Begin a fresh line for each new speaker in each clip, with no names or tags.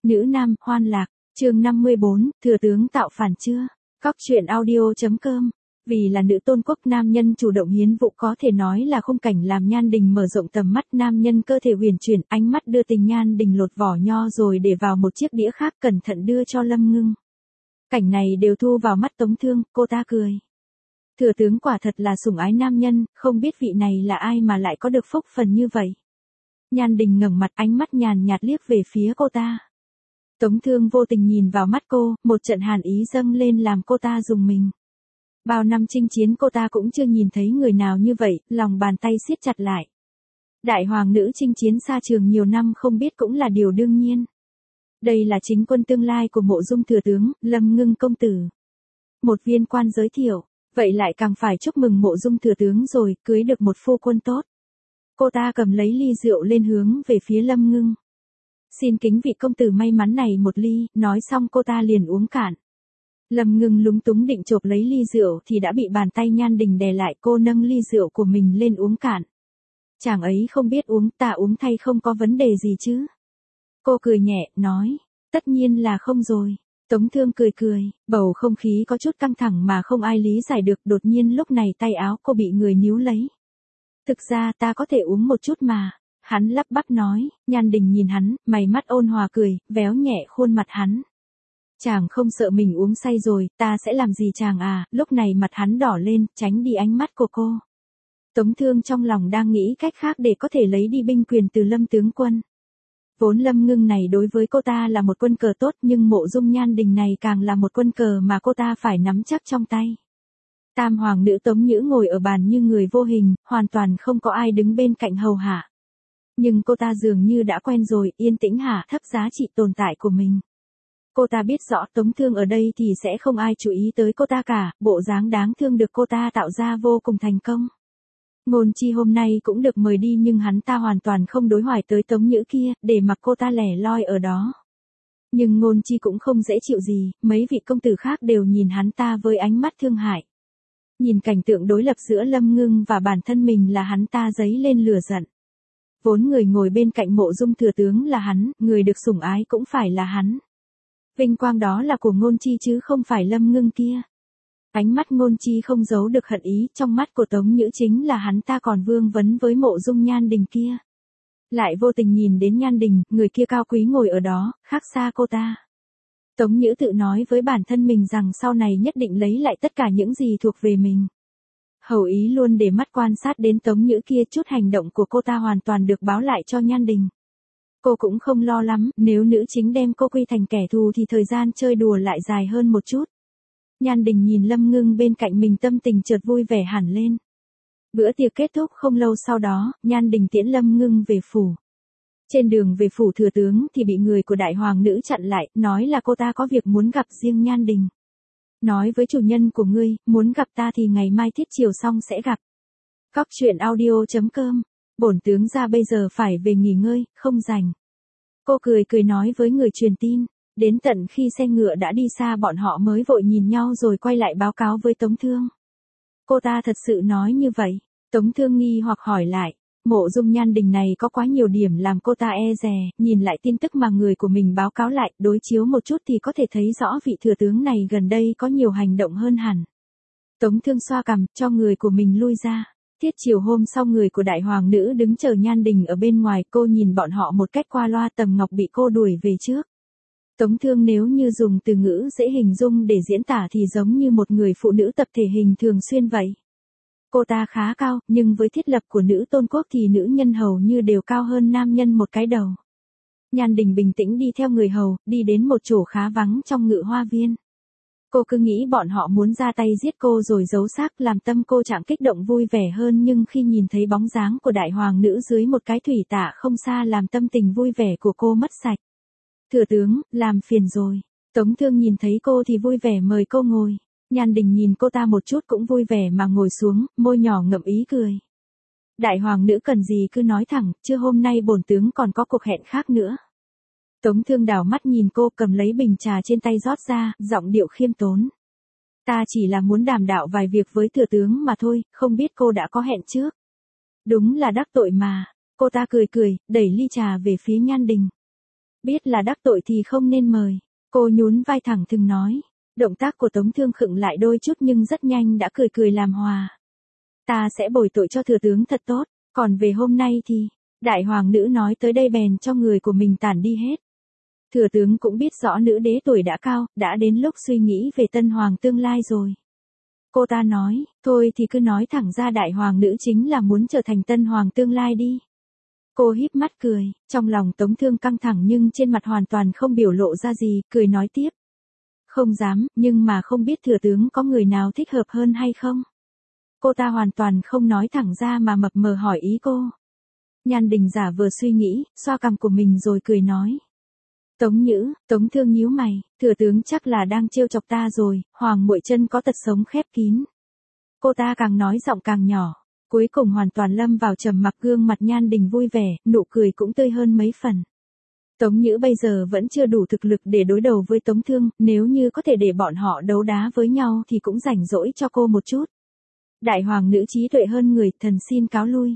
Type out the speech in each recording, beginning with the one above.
Nữ nam, hoan lạc, chương 54, thừa tướng tạo phản chưa? Cóc truyện audio.com. Vì là nữ tôn quốc, nam nhân chủ động hiến vụ, có thể nói là khung cảnh làm Nhan Đình mở rộng tầm mắt. Nam nhân cơ thể huyền chuyển, ánh mắt đưa tình. Nhan Đình lột vỏ nho rồi để vào một chiếc đĩa khác, cẩn thận đưa cho Lâm Ngưng. Cảnh này đều thu vào mắt Tống Thương, cô ta cười. Thừa tướng quả thật là sủng ái nam nhân, không biết vị này là ai mà lại có được phúc phần như vậy. Nhan Đình ngẩng mặt, ánh mắt nhàn nhạt liếc về phía cô ta. Tống Thương vô tình nhìn vào mắt cô, một trận hàn ý dâng lên làm cô ta rùng mình. Bao năm chinh chiến cô ta cũng chưa nhìn thấy người nào như vậy, lòng bàn tay siết chặt lại. Đại hoàng nữ chinh chiến xa trường nhiều năm không biết cũng là điều đương nhiên. Đây là chính quân tương lai của Mộ Dung thừa tướng, Lâm Ngưng công tử. Một viên quan giới thiệu, vậy lại càng phải chúc mừng Mộ Dung thừa tướng rồi, cưới được một phu quân tốt. Cô ta cầm lấy ly rượu lên hướng về phía Lâm Ngưng. Xin kính vị công tử may mắn này một ly, nói xong cô ta liền uống cạn. Lâm Ngưng lúng túng định chộp lấy ly rượu thì đã bị bàn tay Nhan Đình đè lại, cô nâng ly rượu của mình lên uống cạn. Chàng ấy không biết uống, ta uống thay không có vấn đề gì chứ? Cô cười nhẹ, nói, tất nhiên là không rồi. Tống Thương cười cười, bầu không khí có chút căng thẳng mà không ai lý giải được, đột nhiên lúc này tay áo cô bị người níu lấy. Thực ra ta có thể uống một chút mà. Hắn lắp bắp nói. Nhan Đình nhìn hắn, mày mắt ôn hòa cười, véo nhẹ khuôn mặt hắn. Chàng không sợ mình uống say rồi, ta sẽ làm gì chàng à? Lúc này mặt hắn đỏ lên, tránh đi ánh mắt của cô. Tống Thương trong lòng đang nghĩ cách khác để có thể lấy đi binh quyền từ Lâm tướng quân. Vốn Lâm Ngưng này đối với cô ta là một quân cờ tốt, nhưng Mộ Dung Nhan Đình này càng là một quân cờ mà cô ta phải nắm chắc trong tay. Tam hoàng nữ Tống Nhữ ngồi ở bàn như người vô hình, hoàn toàn không có ai đứng bên cạnh hầu hạ. Nhưng cô ta dường như đã quen rồi, yên tĩnh hạ thấp giá trị tồn tại của mình. Cô ta biết rõ Tống Thương ở đây thì sẽ không ai chú ý tới cô ta cả, bộ dáng đáng thương được cô ta tạo ra vô cùng thành công. Ngôn Chi hôm nay cũng được mời đi nhưng hắn ta hoàn toàn không đối hoài tới Tống Nhữ kia, để mặc cô ta lẻ loi ở đó. Nhưng Ngôn Chi cũng không dễ chịu gì, mấy vị công tử khác đều nhìn hắn ta với ánh mắt thương hại. Nhìn cảnh tượng đối lập giữa Lâm Ngưng và bản thân mình là hắn ta dấy lên lửa giận. Vốn người ngồi bên cạnh Mộ Dung thừa tướng là hắn, người được sủng ái cũng phải là hắn. Vinh quang đó là của Ngôn Chi chứ không phải Lâm Ngưng kia. Ánh mắt Ngôn Chi không giấu được hận ý, trong mắt của Tống Nhữ chính là hắn ta còn vương vấn với Mộ Dung Nhan Đình kia. Lại vô tình nhìn đến Nhan Đình, người kia cao quý ngồi ở đó, khác xa cô ta. Tống Nhữ tự nói với bản thân mình rằng sau này nhất định lấy lại tất cả những gì thuộc về mình. Hầu ý luôn để mắt quan sát đến Tống Nhữ kia, chút hành động của cô ta hoàn toàn được báo lại cho Nhan Đình. Cô cũng không lo lắm, nếu nữ chính đem cô quy thành kẻ thù thì thời gian chơi đùa lại dài hơn một chút. Nhan Đình nhìn Lâm Ngưng bên cạnh mình, tâm tình chợt vui vẻ hẳn lên. Bữa tiệc kết thúc không lâu sau đó, Nhan Đình tiễn Lâm Ngưng về phủ. Trên đường về phủ thừa tướng thì bị người của đại hoàng nữ chặn lại, nói là cô ta có việc muốn gặp riêng Nhan Đình. Nói với chủ nhân của ngươi, muốn gặp ta thì ngày mai thiết chiều xong sẽ gặp. Cóc truyện audio.com. Bổn tướng ra bây giờ phải về nghỉ ngơi, không rảnh. Cô cười cười nói với người truyền tin. Đến tận khi xe ngựa đã đi xa bọn họ mới vội nhìn nhau rồi quay lại báo cáo với Tống Thương. Cô ta thật sự nói như vậy. Tống Thương nghi hoặc hỏi lại. Mộ Dung Nhan Đình này có quá nhiều điểm làm cô ta e dè, nhìn lại tin tức mà người của mình báo cáo lại, đối chiếu một chút thì có thể thấy rõ vị thừa tướng này gần đây có nhiều hành động hơn hẳn. Tống Thương xoa cằm, cho người của mình lui ra. Tiết chiều hôm sau người của đại hoàng nữ đứng chờ Nhan Đình ở bên ngoài, cô nhìn bọn họ một cách qua loa, Tầm Ngọc bị cô đuổi về trước. Tống Thương nếu như dùng từ ngữ dễ hình dung để diễn tả thì giống như một người phụ nữ tập thể hình thường xuyên vậy. Cô ta khá cao, nhưng với thiết lập của nữ tôn quốc thì nữ nhân hầu như đều cao hơn nam nhân một cái đầu. Nhan Đình bình tĩnh đi theo người hầu, đi đến một chỗ khá vắng trong Ngự Hoa Viên. Cô cứ nghĩ bọn họ muốn ra tay giết cô rồi giấu xác, làm tâm cô chẳng kích động vui vẻ hơn, nhưng khi nhìn thấy bóng dáng của đại hoàng nữ dưới một cái thủy tạ không xa làm tâm tình vui vẻ của cô mất sạch. Thừa tướng, làm phiền rồi. Tống Thương nhìn thấy cô thì vui vẻ mời cô ngồi. Nhan Đình nhìn cô ta một chút cũng vui vẻ mà ngồi xuống, môi nhỏ ngậm ý cười. Đại hoàng nữ cần gì cứ nói thẳng, chứ hôm nay bổn tướng còn có cuộc hẹn khác nữa. Tống Thương đảo mắt nhìn cô, cầm lấy bình trà trên tay rót ra, giọng điệu khiêm tốn. Ta chỉ là muốn đàm đạo vài việc với thừa tướng mà thôi, không biết cô đã có hẹn trước. Đúng là đắc tội mà. Cô ta cười cười, đẩy ly trà về phía Nhan Đình. Biết là đắc tội thì không nên mời. Cô nhún vai thẳng thừng nói. Động tác của Tống Thương khựng lại đôi chút nhưng rất nhanh đã cười cười làm hòa. Ta sẽ bồi tội cho thừa tướng thật tốt, còn về hôm nay thì, đại hoàng nữ nói tới đây bèn cho người của mình tản đi hết. Thừa tướng cũng biết rõ nữ đế tuổi đã cao, đã đến lúc suy nghĩ về tân hoàng tương lai rồi. Cô ta nói, thôi thì cứ nói thẳng ra đại hoàng nữ chính là muốn trở thành tân hoàng tương lai đi. Cô híp mắt cười, trong lòng Tống Thương căng thẳng nhưng trên mặt hoàn toàn không biểu lộ ra gì, cười nói tiếp. Không dám, nhưng mà không biết thừa tướng có người nào thích hợp hơn hay không? Cô ta hoàn toàn không nói thẳng ra mà mập mờ hỏi ý cô. Nhan Đình giả vờ suy nghĩ, xoa cằm của mình rồi cười nói. Tống Nhữ, Tống Thương nhíu mày, thừa tướng chắc là đang trêu chọc ta rồi, Hoàng Muội Chân có tật sống khép kín. Cô ta càng nói giọng càng nhỏ, cuối cùng hoàn toàn lâm vào trầm mặc, gương mặt Nhan Đình vui vẻ, nụ cười cũng tươi hơn mấy phần. Tống Nhữ bây giờ vẫn chưa đủ thực lực để đối đầu với Tống Thương, nếu như có thể để bọn họ đấu đá với nhau thì cũng rảnh rỗi cho cô một chút. Đại hoàng nữ trí tuệ hơn người, thần xin cáo lui.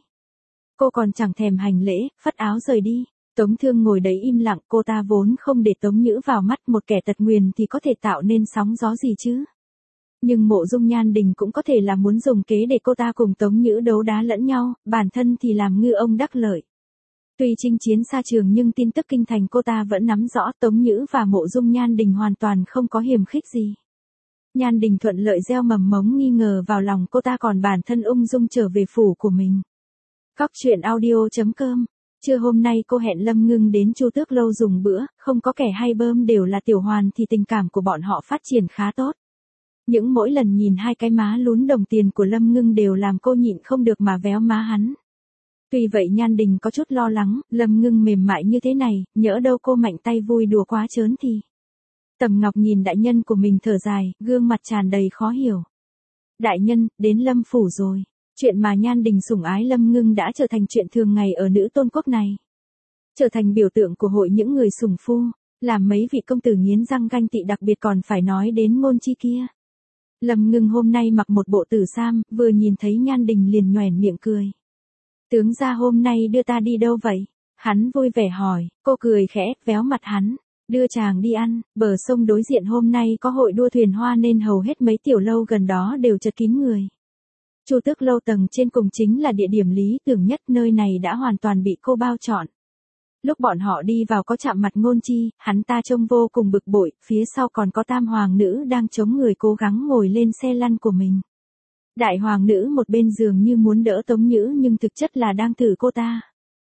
Cô còn chẳng thèm hành lễ, phất áo rời đi. Tống Thương ngồi đấy im lặng, cô ta vốn không để Tống Nhữ vào mắt, một kẻ tật nguyền thì có thể tạo nên sóng gió gì chứ. Nhưng Mộ Dung Nhan Đình cũng có thể là muốn dùng kế để cô ta cùng Tống Nhữ đấu đá lẫn nhau, bản thân thì làm ngư ông đắc lợi. Tuy chinh chiến xa trường nhưng tin tức kinh thành cô ta vẫn nắm rõ, Tống Nhữ và Mộ Dung Nhan Đình hoàn toàn không có hiềm khích gì. Nhan Đình thuận lợi gieo mầm mống nghi ngờ vào lòng cô ta, còn bản thân ung dung trở về phủ của mình. Cóc truyện audio.com. Trưa hôm nay cô hẹn Lâm Ngưng đến Chu Tước Lâu dùng bữa, không có kẻ hay bơm đều là tiểu hoàn thì tình cảm của bọn họ phát triển khá tốt. Những mỗi lần nhìn hai cái má lún đồng tiền của Lâm Ngưng đều làm cô nhịn không được mà véo má hắn. Tuy vậy Nhan Đình có chút lo lắng, Lâm Ngưng mềm mại như thế này, nhỡ đâu cô mạnh tay vui đùa quá trớn thì. Tầm Ngọc nhìn đại nhân của mình thở dài, gương mặt tràn đầy khó hiểu. Đại nhân, đến Lâm phủ rồi. Chuyện mà Nhan Đình sủng ái Lâm Ngưng đã trở thành chuyện thường ngày ở nữ tôn quốc này. Trở thành biểu tượng của hội những người sủng phu, làm mấy vị công tử nghiến răng ganh tị, đặc biệt còn phải nói đến Ngôn Chi kia. Lâm Ngưng hôm nay mặc một bộ tử sam, vừa nhìn thấy Nhan Đình liền nhoẻn miệng cười. Tướng gia hôm nay đưa ta đi đâu vậy? Hắn vui vẻ hỏi, cô cười khẽ, véo mặt hắn. Đưa chàng đi ăn, bờ sông đối diện hôm nay có hội đua thuyền hoa nên hầu hết mấy tiểu lâu gần đó đều chật kín người. Chu Tước Lâu tầng trên cùng chính là địa điểm lý tưởng nhất, nơi này đã hoàn toàn bị cô bao trọn. Lúc bọn họ đi vào có chạm mặt Ngôn Chi, hắn ta trông vô cùng bực bội, phía sau còn có tam hoàng nữ đang chống người cố gắng ngồi lên xe lăn của mình. Đại hoàng nữ một bên giường như muốn đỡ Tống Nhữ nhưng thực chất là đang thử cô ta.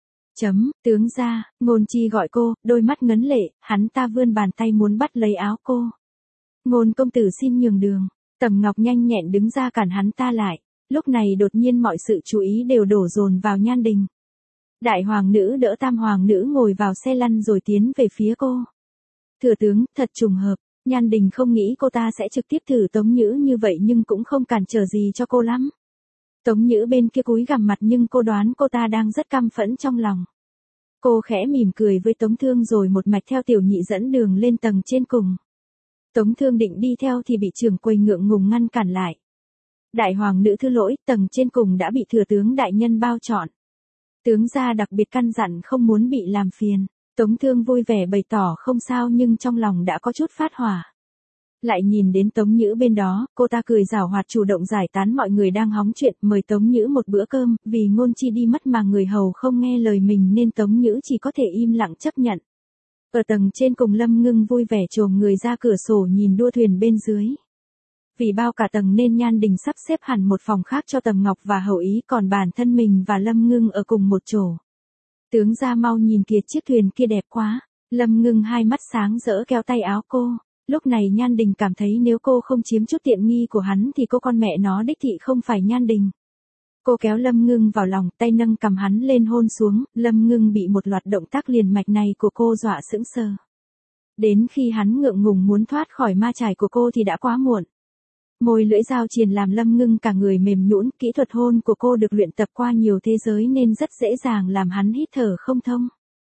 Tướng gia, Ngôn Chi gọi cô, đôi mắt ngấn lệ, hắn ta vươn bàn tay muốn bắt lấy áo cô. Ngôn công tử xin nhường đường, Tầm Ngọc nhanh nhẹn đứng ra cản hắn ta lại. Lúc này đột nhiên mọi sự chú ý đều đổ dồn vào Nhan Đình. Đại hoàng nữ đỡ tam hoàng nữ ngồi vào xe lăn rồi tiến về phía cô. Thừa tướng, thật trùng hợp, Nhan Đình không nghĩ cô ta sẽ trực tiếp thử Tống Nhữ như vậy nhưng cũng không cản trở gì cho cô lắm. Tống Nhữ bên kia cúi gằm mặt nhưng cô đoán cô ta đang rất căm phẫn trong lòng. Cô khẽ mỉm cười với Tống Thương rồi một mạch theo tiểu nhị dẫn đường lên tầng trên cùng. Tống Thương định đi theo thì bị trưởng quầy ngượng ngùng ngăn cản lại. Đại hoàng nữ thứ lỗi, tầng trên cùng đã bị thừa tướng đại nhân bao trọn. Tướng gia đặc biệt căn dặn không muốn bị làm phiền. Tống Thương vui vẻ bày tỏ không sao nhưng trong lòng đã có chút phát hỏa. Lại nhìn đến Tống Nhữ bên đó, cô ta cười giảo hoạt chủ động giải tán mọi người đang hóng chuyện, mời Tống Nhữ một bữa cơm, vì Ngôn Chi đi mất mà người hầu không nghe lời mình nên Tống Nhữ chỉ có thể im lặng chấp nhận. Ở tầng trên cùng Lâm Ngưng vui vẻ chồm người ra cửa sổ nhìn đua thuyền bên dưới. Vì bao cả tầng nên Nhan Đình sắp xếp hẳn một phòng khác cho Tầm Ngọc và hầu ý, còn bản thân mình và Lâm Ngưng ở cùng một chỗ. Tướng gia mau nhìn kìa, chiếc thuyền kia đẹp quá. Lâm Ngưng hai mắt sáng rỡ kéo tay áo cô. Lúc này Nhan Đình cảm thấy nếu cô không chiếm chút tiện nghi của hắn thì cô con mẹ nó đích thị không phải Nhan Đình. Cô kéo Lâm Ngưng vào lòng, tay nâng cầm hắn lên hôn xuống, Lâm Ngưng bị một loạt động tác liền mạch này của cô dọa sững sờ. Đến khi hắn ngượng ngùng muốn thoát khỏi ma chải của cô thì đã quá muộn. Môi lưỡi dao triền làm Lâm Ngưng cả người mềm nhũn, kỹ thuật hôn của cô được luyện tập qua nhiều thế giới nên rất dễ dàng làm hắn hít thở không thông.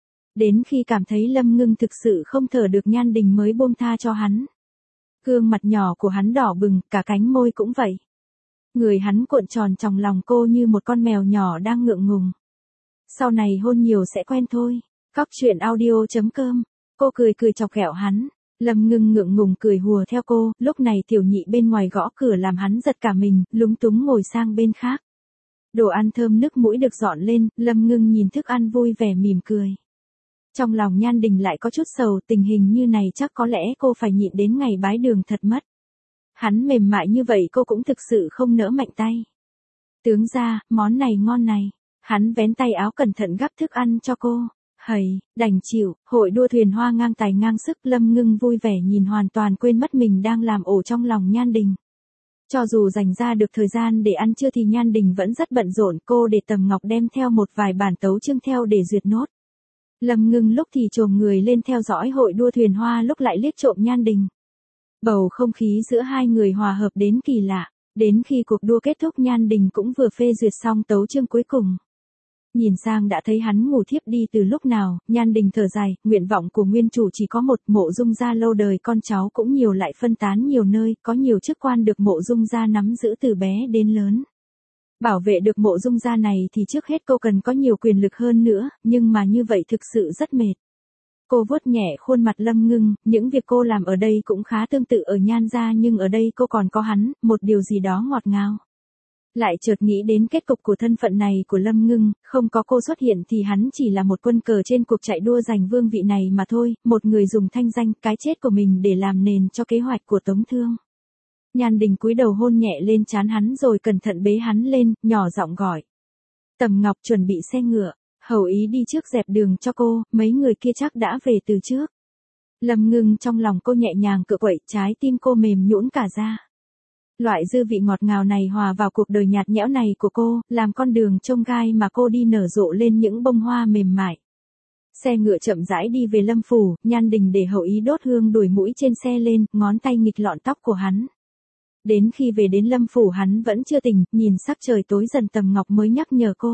Đến khi cảm thấy Lâm Ngưng thực sự không thở được, Nhan Đình mới buông tha cho hắn. Gương mặt nhỏ của hắn đỏ bừng, cả cánh môi cũng vậy. Người hắn cuộn tròn trong lòng cô như một con mèo nhỏ đang ngượng ngùng. Sau này hôn nhiều sẽ quen thôi. Cóc truyện audio.com Cô cười cười chọc ghẹo hắn. Lâm Ngưng ngượng ngùng cười hùa theo cô, lúc này tiểu nhị bên ngoài gõ cửa làm hắn giật cả mình, lúng túng ngồi sang bên khác. Đồ ăn thơm nước mũi được dọn lên, Lâm Ngưng nhìn thức ăn vui vẻ mỉm cười. Trong lòng Nhan Đình lại có chút sầu, tình hình như này chắc có lẽ cô phải nhịn đến ngày bái đường thật mất. Hắn mềm mại như vậy cô cũng thực sự không nỡ mạnh tay. Tướng gia, món này ngon này. Hắn vén tay áo cẩn thận gắp thức ăn cho cô. Hầy, đành chịu, hội đua thuyền hoa ngang tài ngang sức. Lâm Ngưng vui vẻ nhìn hoàn toàn quên mất mình đang làm ổ trong lòng Nhan Đình. Cho dù dành ra được thời gian để ăn trưa thì Nhan Đình vẫn rất bận rộn, cô để Tầm Ngọc đem theo một vài bản tấu chương theo để duyệt nốt. Lâm Ngưng lúc thì chồm người lên theo dõi hội đua thuyền hoa, lúc lại liếc trộm Nhan Đình. Bầu không khí giữa hai người hòa hợp đến kỳ lạ, đến khi cuộc đua kết thúc Nhan Đình cũng vừa phê duyệt xong tấu chương cuối cùng. Nhìn sang đã thấy hắn ngủ thiếp đi từ lúc nào, Nhan Đình thở dài, nguyện vọng của nguyên chủ chỉ có một, Mộ Dung gia lâu đời con cháu cũng nhiều lại phân tán nhiều nơi, có nhiều chức quan được Mộ Dung gia nắm giữ từ bé đến lớn. Bảo vệ được Mộ Dung gia này thì trước hết cô cần có nhiều quyền lực hơn nữa, nhưng mà như vậy thực sự rất mệt. Cô vuốt nhẹ khuôn mặt Lâm Ngưng, những việc cô làm ở đây cũng khá tương tự ở Nhan gia, nhưng ở đây cô còn có hắn, một điều gì đó ngọt ngào. Lại chợt nghĩ đến kết cục của thân phận này của Lâm Ngưng, không có cô xuất hiện thì hắn chỉ là một quân cờ trên cuộc chạy đua giành vương vị này mà thôi, một người dùng thanh danh, cái chết của mình để làm nền cho kế hoạch của Tống Thương. Nhan Đình cúi đầu hôn nhẹ lên trán hắn rồi cẩn thận bế hắn lên, nhỏ giọng gọi. Tầm Ngọc chuẩn bị xe ngựa, hầu ý đi trước dẹp đường cho cô, mấy người kia chắc đã về từ trước. Lâm Ngưng trong lòng cô nhẹ nhàng cựa quậy, trái tim cô mềm nhũn cả ra. Loại dư vị ngọt ngào này hòa vào cuộc đời nhạt nhẽo này của cô, làm con đường chông gai mà cô đi nở rộ lên những bông hoa mềm mại. Xe ngựa chậm rãi đi về Lâm phủ, Nhan Đình để hậu ý đốt hương đuổi mũi trên xe lên, ngón tay nghịch lọn tóc của hắn. Đến khi về đến Lâm phủ hắn vẫn chưa tỉnh, nhìn sắc trời tối dần Tầm Ngọc mới nhắc nhở cô.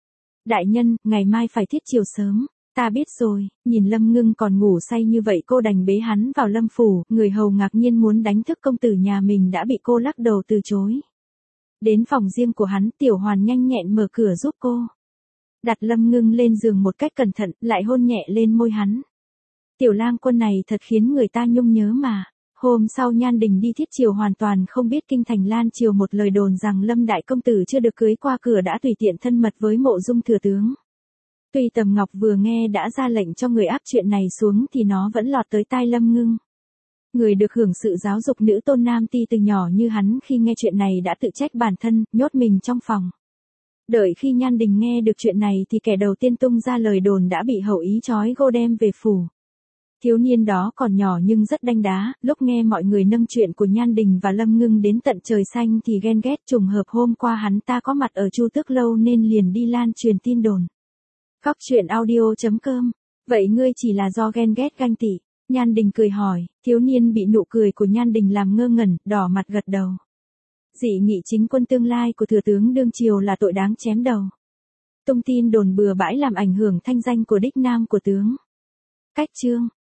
Đại nhân, ngày mai phải thiết chiều sớm. Ta biết rồi, nhìn Lâm Ngưng còn ngủ say như vậy cô đành bế hắn vào Lâm phủ, người hầu ngạc nhiên muốn đánh thức công tử nhà mình đã bị cô lắc đầu từ chối. Đến phòng riêng của hắn, Tiểu Hoàn nhanh nhẹn mở cửa giúp cô. Đặt Lâm Ngưng lên giường một cách cẩn thận, lại hôn nhẹ lên môi hắn. Tiểu lang quân này thật khiến người ta nhung nhớ mà. Hôm sau Nhan Đình đi thiết triều hoàn toàn không biết kinh thành Lan triều một lời đồn rằng Lâm đại công tử chưa được cưới qua cửa đã tùy tiện thân mật với Mộ Dung thừa tướng. Tuy Tầm Ngọc vừa nghe đã ra lệnh cho người áp chuyện này xuống thì nó vẫn lọt tới tai Lâm Ngưng. Người được hưởng sự giáo dục nữ tôn nam ti từ nhỏ như hắn khi nghe chuyện này đã tự trách bản thân, nhốt mình trong phòng. Đợi khi Nhan Đình nghe được chuyện này thì kẻ đầu tiên tung ra lời đồn đã bị hậu ý trói gô đem về phủ. Thiếu niên đó còn nhỏ nhưng rất đanh đá, lúc nghe mọi người nâng chuyện của Nhan Đình và Lâm Ngưng đến tận trời xanh thì ghen ghét, trùng hợp hôm qua hắn ta có mặt ở Chu Tước Lâu nên liền đi lan truyền tin đồn. Cóc truyện audio.com. Vậy ngươi chỉ là do ghen ghét ganh tị? Nhan Đình cười hỏi, thiếu niên bị nụ cười của Nhan Đình làm ngơ ngẩn, đỏ mặt gật đầu. Dị nghị chính quân tương lai của thừa tướng đương triều là tội đáng chém đầu. Tung tin đồn bừa bãi làm ảnh hưởng thanh danh của đích nam của tướng. Cách chương